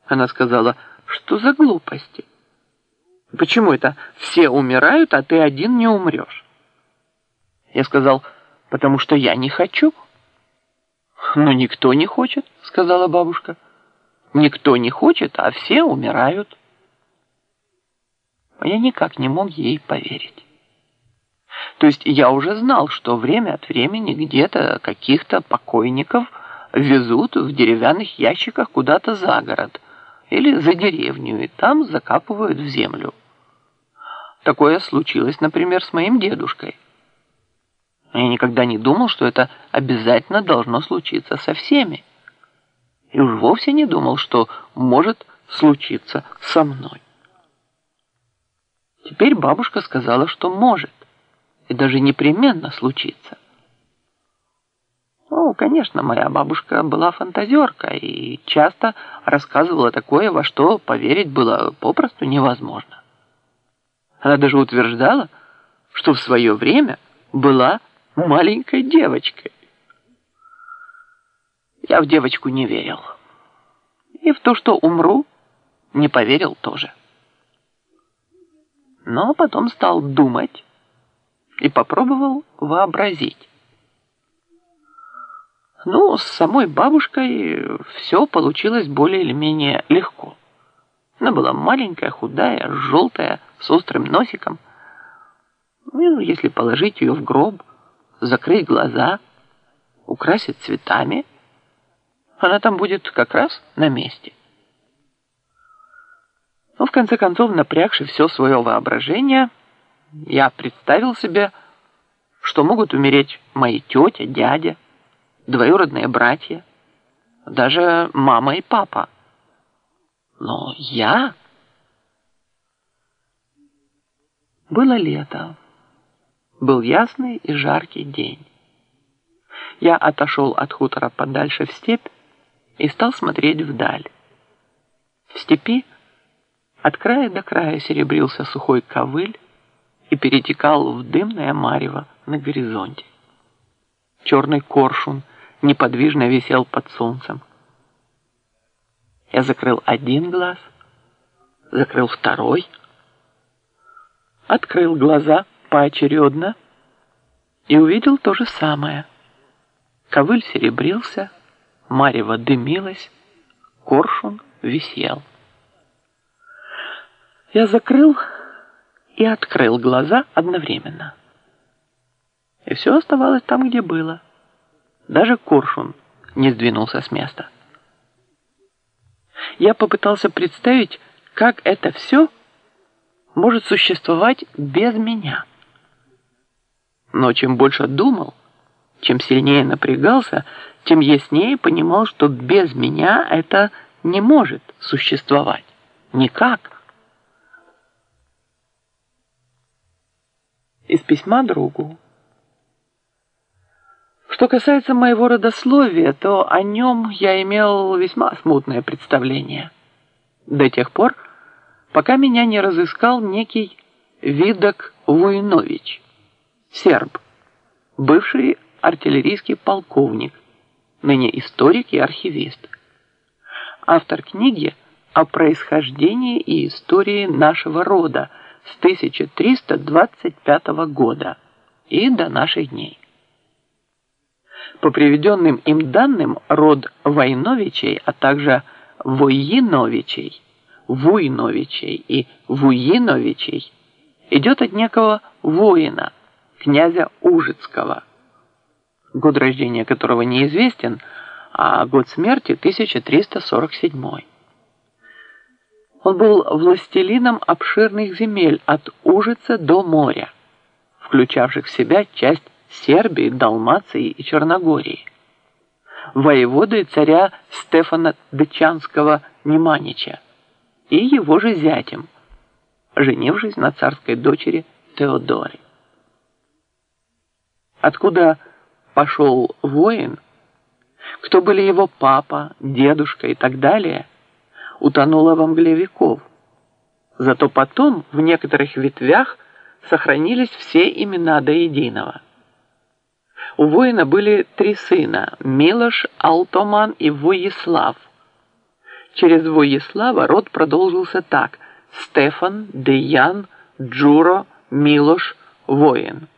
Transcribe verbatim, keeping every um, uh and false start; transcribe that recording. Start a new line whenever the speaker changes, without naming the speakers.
Она сказала: что за глупости? Почему это все умирают, а ты один не умрешь? Я сказал: потому что я не хочу. Но никто не хочет, сказала бабушка. Никто не хочет, а все умирают. Я никак не мог ей поверить. То есть я уже знал, что время от времени где-то каких-то покойников везут в деревянных ящиках куда-то за город или за деревню, и там закапывают в землю. Такое случилось, например, с моим дедушкой. Я никогда не думал, что это обязательно должно случиться со всеми. И уж вовсе не думал, что может случиться со мной. Теперь бабушка сказала, что может, и даже непременно случится. Ну, конечно, моя бабушка была фантазерка и часто рассказывала такое, во что поверить было попросту невозможно. Она даже утверждала, что в свое время была маленькой девочкой. Я в девочку не верил. И в то, что умру, не поверил тоже. Но потом стал думать и попробовал вообразить. Ну, с самой бабушкой все получилось более или менее легко. Она была маленькая, худая, желтая, с острым носиком. Ну, если положить ее в гроб, закрыть глаза, украсить цветами, она там будет как раз на месте. Но в конце концов, напрягши все свое воображение, я представил себе, что могут умереть мои тетя, дядя, двоюродные братья, даже мама и папа. Но я... Было лето. Был ясный и жаркий день. Я отошел от хутора подальше в степь и стал смотреть вдаль. В степи от края до края серебрился сухой ковыль и перетекал в дымное марево на горизонте. Черный коршун неподвижно висел под солнцем. Я закрыл один глаз, закрыл второй, открыл глаза поочередно и увидел то же самое. Ковыль серебрился, марево дымилось, коршун висел. Я закрыл и открыл глаза одновременно. И все оставалось там, где было. Даже коршун не сдвинулся с места. Я попытался представить, как это все может существовать без меня. Но чем больше думал, чем сильнее напрягался, тем яснее понимал, что без меня это не может существовать. Никак. Из письма другу. Что касается моего родословия, то о нем я имел весьма смутное представление. До тех пор, пока меня не разыскал некий Видок Войнович, серб, бывший артиллерийский полковник, ныне историк и архивист, автор книги о происхождении и истории нашего рода с тысяча триста двадцать пятого года и до наших дней. По приведенным им данным, род Войновичей, а также Воиновичей, Вуйновичей и Вуиновичей идет от некого воина, князя Ужицкого, год рождения которого неизвестен, а год смерти тысяча триста сорок седьмой. Он был властелином обширных земель от Ужица до моря, включавших в себя часть Сербии, Далмации и Черногории, воеводой царя Стефана Дычанского Неманича и его же зятем, женившись на царской дочери Теодоре. Откуда пошел воин, кто были его папа, дедушка и так далее, утонуло во мгле веков. Зато потом в некоторых ветвях сохранились все имена до единого. У воина были три сына – Милош, Алтоман и Воислав, Через Воислава род продолжился так: Стефан, Деян, Джуро, Милош, Воин.